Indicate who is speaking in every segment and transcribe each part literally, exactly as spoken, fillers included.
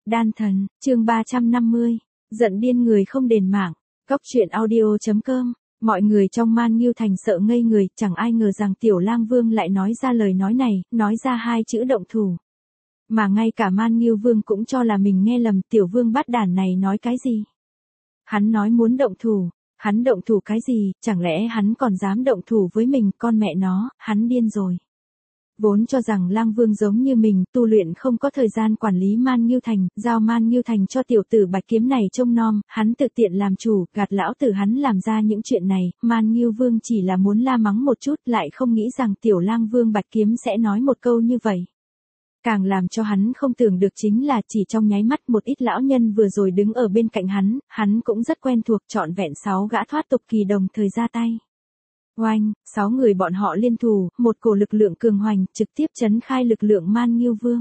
Speaker 1: Đan thần, chương ba trăm năm mươi. Giận điên người không đền mạng. Cóc truyện audio.com. Mọi người trong Man Ngưu Thành sợ ngây người, chẳng ai ngờ rằng Tiểu Lang Vương lại nói ra lời nói này, nói ra hai chữ động thủ. Mà ngay cả Man Ngưu Vương cũng cho là mình nghe lầm, Tiểu Vương bát đản này nói cái gì? Hắn nói muốn động thủ, hắn động thủ cái gì, chẳng lẽ hắn còn dám động thủ với mình, con mẹ nó, hắn điên rồi. Vốn cho rằng Lang Vương giống như mình, tu luyện không có thời gian quản lý Man Ngưu Thành, giao Man Ngưu Thành cho tiểu tử Bạch Kiếm này trông nom, hắn thực tiện làm chủ, gạt lão tử hắn làm ra những chuyện này, Man Ngưu Vương chỉ là muốn la mắng một chút, lại không nghĩ rằng tiểu Lang Vương Bạch Kiếm sẽ nói một câu như vậy. Càng làm cho hắn không tưởng được chính là chỉ trong nháy mắt một ít lão nhân vừa rồi đứng ở bên cạnh hắn, hắn cũng rất quen thuộc, trọn vẹn sáu gã thoát tục kỳ đồng thời ra tay. Oanh, sáu người bọn họ liên thủ, một cổ lực lượng cường hoành, trực tiếp chấn khai lực lượng Man Ngưu Vương.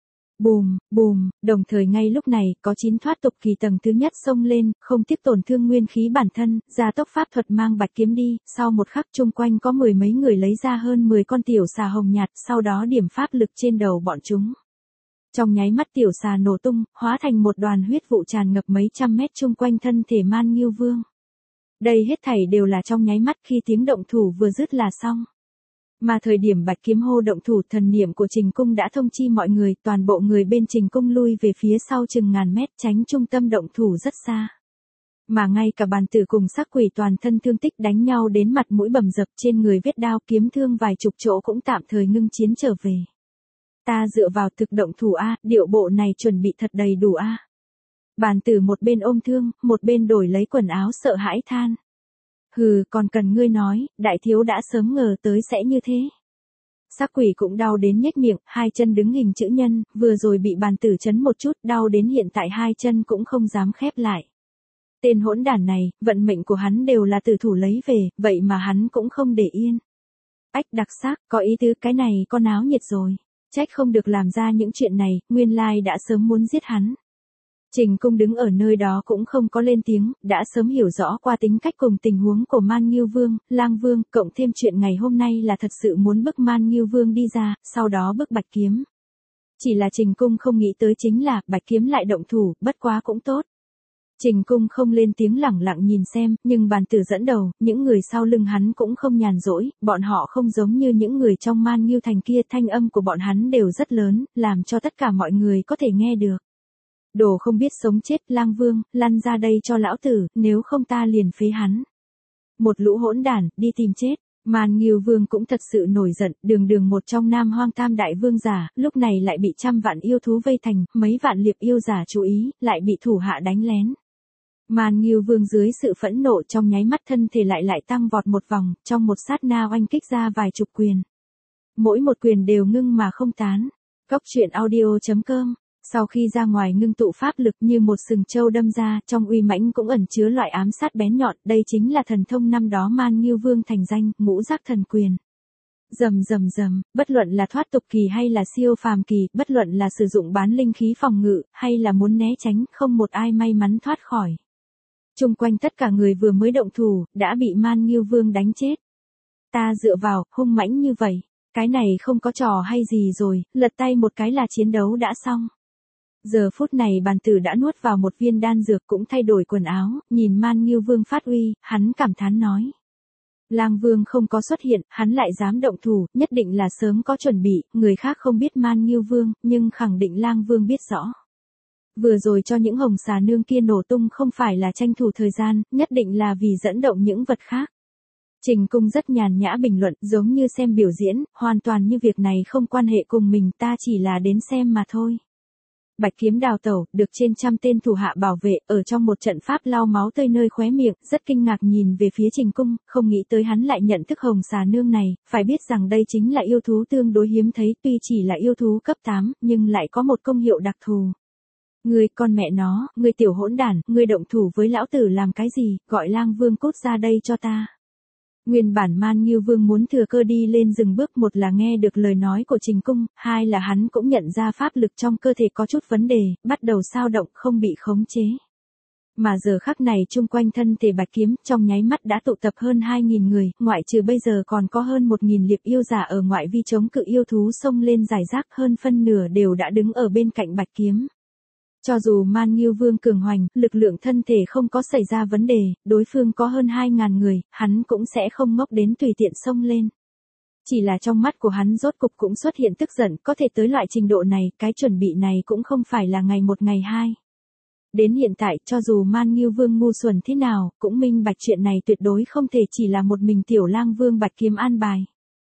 Speaker 1: Bùm, bùm, đồng thời ngay lúc này, có chín thoát tục kỳ tầng thứ nhất xông lên, không tiếp tổn thương nguyên khí bản thân, gia tốc pháp thuật mang Bạch Kiếm đi, sau một khắc chung quanh có mười mấy người lấy ra hơn mười con tiểu xà hồng nhạt, sau đó điểm pháp lực trên đầu bọn chúng. Trong nháy mắt tiểu xà nổ tung, hóa thành một đoàn huyết vụ tràn ngập mấy trăm mét chung quanh thân thể Man Ngưu Vương. Đây hết thảy đều là trong nháy mắt khi tiếng động thủ vừa dứt là xong. Mà thời điểm Bạch Kiếm hô động thủ, thần niệm của Trình Cung đã thông chi mọi người, toàn bộ người bên Trình Cung lui về phía sau chừng ngàn mét, tránh trung tâm động thủ rất xa. Mà ngay cả bàn tử cùng sắc quỷ toàn thân thương tích đánh nhau đến mặt mũi bầm dập, trên người vết đao kiếm thương vài chục chỗ cũng tạm thời ngưng chiến trở về. Ta dựa vào thực động thủ a, điệu bộ này chuẩn bị thật đầy đủ a. Bàn tử một bên ôm thương, một bên đổi lấy quần áo sợ hãi than. Hừ, còn cần ngươi nói, đại thiếu đã sớm ngờ tới sẽ như thế. Sắc quỷ cũng đau đến nhếch miệng, hai chân đứng hình chữ nhân, vừa rồi bị bàn tử chấn một chút, đau đến hiện tại hai chân cũng không dám khép lại. Tên hỗn đản này, vận mệnh của hắn đều là tử thủ lấy về, vậy mà hắn cũng không để yên. Ách đặc sắc, có ý tứ cái này con áo nhiệt rồi. Trách không được làm ra những chuyện này, nguyên lai đã sớm muốn giết hắn. Trình Cung đứng ở nơi đó cũng không có lên tiếng, đã sớm hiểu rõ qua tính cách cùng tình huống của Man Ngưu Vương, Lang Vương, cộng thêm chuyện ngày hôm nay là thật sự muốn bức Man Ngưu Vương đi ra, sau đó bức Bạch Kiếm. Chỉ là Trình Cung không nghĩ tới chính là Bạch Kiếm lại động thủ, bất quá cũng tốt. Trình Cung không lên tiếng lẳng lặng nhìn xem, nhưng bàn tử dẫn đầu, những người sau lưng hắn cũng không nhàn rỗi, bọn họ không giống như những người trong Man Ngưu Thành kia, thanh âm của bọn hắn đều rất lớn, làm cho tất cả mọi người có thể nghe được. Đồ không biết sống chết, Lang Vương, lăn ra đây cho lão tử, nếu không ta liền phế hắn. Một lũ hỗn đản, đi tìm chết. Man Ngưu Vương cũng thật sự nổi giận, đường đường một trong Nam Hoang Tam Đại Vương giả, lúc này lại bị trăm vạn yêu thú vây thành, mấy vạn liệp yêu giả chú ý, lại bị thủ hạ đánh lén. Man Ngưu Vương dưới sự phẫn nộ trong nháy mắt thân thể lại lại tăng vọt một vòng, trong một sát na oanh kích ra vài chục quyền. Mỗi một quyền đều ngưng mà không tán. Cóc truyện audio.com. Sau khi ra ngoài ngưng tụ pháp lực như một sừng trâu đâm ra, trong uy mãnh cũng ẩn chứa loại ám sát bén nhọn, đây chính là thần thông năm đó Man Ngưu Vương thành danh, ngũ giác thần quyền. Rầm rầm rầm, bất luận là thoát tục kỳ hay là siêu phàm kỳ, bất luận là sử dụng bán linh khí phòng ngự, hay là muốn né tránh, không một ai may mắn thoát khỏi. Chung quanh tất cả người vừa mới động thủ, đã bị Man Ngưu Vương đánh chết. Ta dựa vào, hung mãnh như vậy, cái này không có trò hay gì rồi, lật tay một cái là chiến đấu đã xong. Giờ phút này bàn tử đã nuốt vào một viên đan dược cũng thay đổi quần áo, nhìn Man Ngưu Vương phát uy, hắn cảm thán nói. Lang Vương không có xuất hiện, hắn lại dám động thủ, nhất định là sớm có chuẩn bị, người khác không biết Man Ngưu Vương, nhưng khẳng định Lang Vương biết rõ. Vừa rồi cho những hồng xà nương kia nổ tung không phải là tranh thủ thời gian, nhất định là vì dẫn động những vật khác. Trình Cung rất nhàn nhã bình luận, giống như xem biểu diễn, hoàn toàn như việc này không quan hệ cùng mình, ta chỉ là đến xem mà thôi. Bạch Kiếm đào tẩu, được trên trăm tên thủ hạ bảo vệ, ở trong một trận pháp lau máu tươi nơi khóe miệng, rất kinh ngạc nhìn về phía Trình Cung, không nghĩ tới hắn lại nhận thức hồng xà nương này, phải biết rằng đây chính là yêu thú tương đối hiếm thấy, tuy chỉ là yêu thú cấp tám, nhưng lại có một công hiệu đặc thù. Ngươi, con mẹ nó, ngươi tiểu hỗn đản, ngươi động thủ với lão tử làm cái gì, gọi Lang Vương cút ra đây cho ta. Nguyên bản Man Ngưu Vương muốn thừa cơ đi lên dừng bước, một là nghe được lời nói của Trình Cung, hai là hắn cũng nhận ra pháp lực trong cơ thể có chút vấn đề, bắt đầu xao động không bị khống chế. Mà giờ khắc này chung quanh thân thể Bạch Kiếm trong nháy mắt đã tụ tập hơn hai nghìn người, ngoại trừ bây giờ còn có hơn một nghìn liệp yêu giả ở ngoại vi chống cự yêu thú xông lên giải rác, hơn phân nửa đều đã đứng ở bên cạnh Bạch Kiếm. Cho dù Man Nghiêu Vương cường hoành, lực lượng thân thể không có xảy ra vấn đề, đối phương có hơn hai ngàn người, hắn cũng sẽ không ngốc đến tùy tiện xông lên. Chỉ là trong mắt của hắn rốt cục cũng xuất hiện tức giận, có thể tới loại trình độ này, cái chuẩn bị này cũng không phải là ngày một ngày hai. Đến hiện tại, cho dù Man Nghiêu Vương ngu xuẩn thế nào, cũng minh bạch chuyện này tuyệt đối không thể chỉ là một mình Tiểu Lang Vương Bạch Kiếm an bài.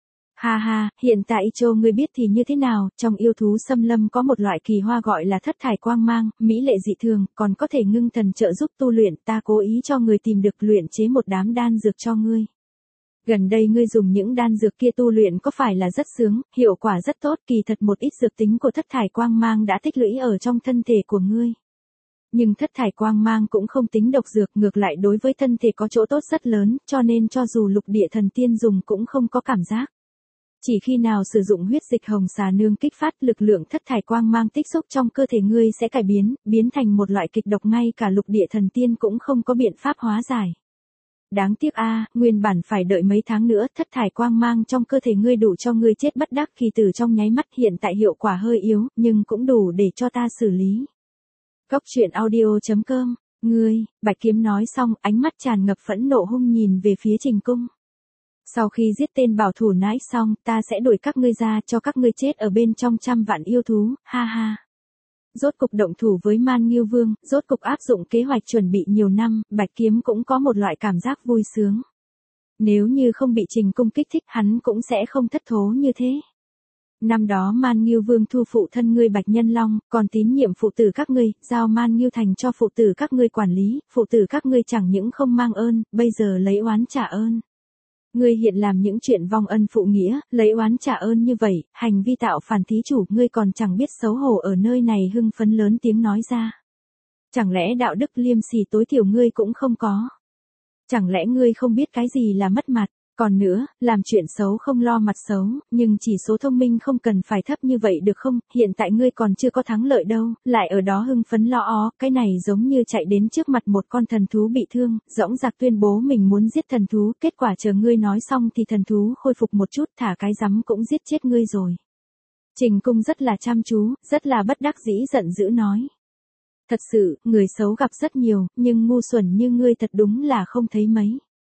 Speaker 1: Ha ha, hiện tại Châu ngươi biết thì như thế nào, trong yêu thú xâm lâm có một loại kỳ hoa gọi là thất thải quang mang, mỹ lệ dị thường, còn có thể ngưng thần trợ giúp tu luyện, ta cố ý cho người tìm được luyện chế một đám đan dược cho ngươi. Gần đây ngươi dùng những đan dược kia tu luyện có phải là rất sướng, hiệu quả rất tốt, kỳ thật một ít dược tính của thất thải quang mang đã tích lũy ở trong thân thể của ngươi. Nhưng thất thải quang mang cũng không tính độc dược, ngược lại đối với thân thể có chỗ tốt rất lớn, cho nên cho dù lục địa thần tiên dùng cũng không có cảm giác. Chỉ khi nào sử dụng huyết dịch hồng xà nương kích phát, lực lượng thất thải quang mang tích xúc trong cơ thể ngươi sẽ cải biến, biến thành một loại kịch độc ngay cả lục địa thần tiên cũng không có biện pháp hóa giải. Đáng tiếc a, nguyên bản phải đợi mấy tháng nữa, thất thải quang mang trong cơ thể ngươi đủ cho ngươi chết bất đắc kỳ tử trong nháy mắt, hiện tại hiệu quả hơi yếu, nhưng cũng đủ để cho ta xử lý. Cốc truyện audio chấm com, ngươi, Bạch Kiếm nói xong, ánh mắt tràn ngập phẫn nộ hung nhìn về phía Trình Cung. Sau khi giết tên bảo thủ nãy xong, ta sẽ đuổi các ngươi ra, cho các ngươi chết ở bên trong trăm vạn yêu thú, ha ha. Rốt cục động thủ với Man Nghiêu Vương, rốt cục áp dụng kế hoạch chuẩn bị nhiều năm, Bạch Kiếm cũng có một loại cảm giác vui sướng. Nếu như không bị Trình Cung kích thích, hắn cũng sẽ không thất thố như thế. Năm đó Man Nghiêu Vương thu phụ thân ngươi Bạch Nhân Long, còn tín nhiệm phụ tử các ngươi, giao Man Nghiêu Thành cho phụ tử các ngươi quản lý, phụ tử các ngươi chẳng những không mang ơn, bây giờ lấy oán trả ơn. Ngươi hiện làm những chuyện vong ân phụ nghĩa, lấy oán trả ơn như vậy, hành vi tạo phản thí chủ, ngươi còn chẳng biết xấu hổ ở nơi này hưng phấn lớn tiếng nói ra. Chẳng lẽ đạo đức liêm sỉ tối thiểu ngươi cũng không có? Chẳng lẽ ngươi không biết cái gì là mất mặt? Còn nữa, làm chuyện xấu không lo mặt xấu, nhưng chỉ số thông minh không cần phải thấp như vậy được không? Hiện tại ngươi còn chưa có thắng lợi đâu, lại ở đó hưng phấn lo ó, cái này giống như chạy đến trước mặt một con thần thú bị thương, dõng dạc tuyên bố mình muốn giết thần thú, kết quả chờ ngươi nói xong thì thần thú khôi phục một chút, thả cái rắm cũng giết chết ngươi rồi. Trình Cung rất là chăm chú, rất là bất đắc dĩ giận dữ nói. Thật sự, người xấu gặp rất nhiều, nhưng ngu xuẩn như ngươi thật đúng là không thấy mấy.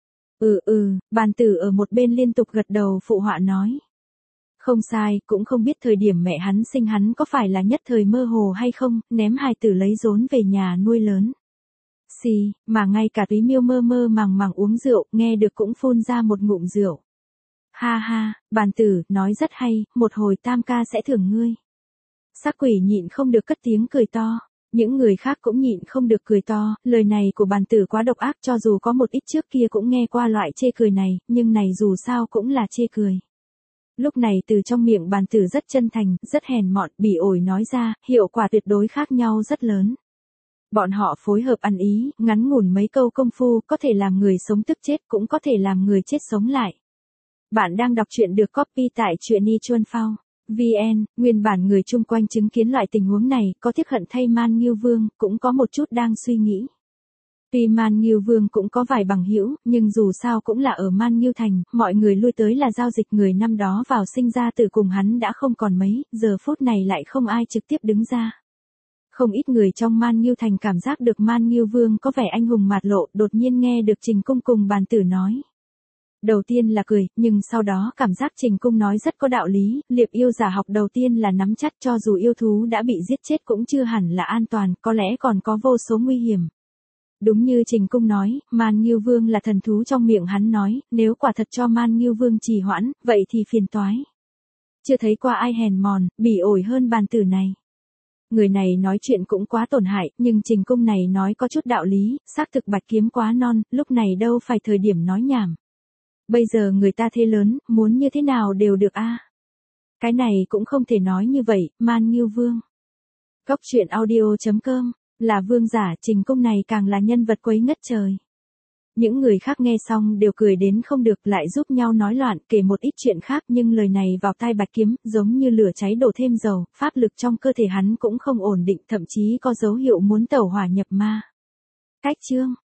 Speaker 1: Ừ ừ, bàn tử ở một bên liên tục gật đầu phụ họa nói. Không sai, cũng không biết thời điểm mẹ hắn sinh hắn có phải là nhất thời mơ hồ hay không, ném hài tử lấy rốn về nhà nuôi lớn. Xì, mà ngay cả Túy Miêu mơ mơ màng màng uống rượu, nghe được cũng phun ra một ngụm rượu. Ha ha, bàn tử, nói rất hay, một hồi tam ca sẽ thưởng ngươi. Sắc quỷ nhịn không được cất tiếng cười to. Những người khác cũng nhịn không được cười to, lời này của bàn tử quá độc ác, cho dù có một ít trước kia cũng nghe qua loại chê cười này, nhưng này dù sao cũng là chê cười. Lúc này từ trong miệng bàn tử rất chân thành, rất hèn mọn, bỉ ổi nói ra, hiệu quả tuyệt đối khác nhau rất lớn. Bọn họ phối hợp ăn ý, ngắn ngủn mấy câu công phu, có thể làm người sống tức chết, cũng có thể làm người chết sống lại. Bạn đang đọc truyện được copy tại truyện i chuan phao. vê en, nguyên bản người chung quanh chứng kiến loại tình huống này, có tiếc hận thay Man Nghiêu Vương, cũng có một chút đang suy nghĩ. Tuy Man Nghiêu Vương cũng có vài bằng hữu, nhưng dù sao cũng là ở Man Nghiêu Thành, mọi người lui tới là giao dịch, người năm đó vào sinh ra từ cùng hắn đã không còn mấy, giờ phút này lại không ai trực tiếp đứng ra. Không ít người trong Man Nghiêu Thành cảm giác được Man Nghiêu Vương có vẻ anh hùng mạt lộ, đột nhiên nghe được Trình Cung cùng bàn tử nói. Đầu tiên là cười, nhưng sau đó cảm giác Trình Cung nói rất có đạo lý, liệp yêu giả học đầu tiên là nắm chắc, cho dù yêu thú đã bị giết chết cũng chưa hẳn là an toàn, có lẽ còn có vô số nguy hiểm. Đúng như Trình Cung nói, Man Nghiêu Vương là thần thú trong miệng hắn nói, nếu quả thật cho Man Nghiêu Vương trì hoãn, vậy thì phiền toái. Chưa thấy qua ai hèn mòn, bỉ ổi hơn bàn tử này. Người này nói chuyện cũng quá tổn hại, nhưng Trình Cung này nói có chút đạo lý, xác thực Bạch Kiếm quá non, lúc này đâu phải thời điểm nói nhảm. Bây giờ người ta thế lớn, muốn như thế nào đều được a. À. Cái này cũng không thể nói như vậy, Man Nghiêu Vương. Cốc truyện audio chấm com, là vương giả, Trình Cung này càng là nhân vật quấy ngất trời. Những người khác nghe xong đều cười đến không được, lại giúp nhau nói loạn, kể một ít chuyện khác, nhưng lời này vào tai Bạch Kiếm, giống như lửa cháy đổ thêm dầu, pháp lực trong cơ thể hắn cũng không ổn định, thậm chí có dấu hiệu muốn tẩu hỏa nhập ma. Cách chương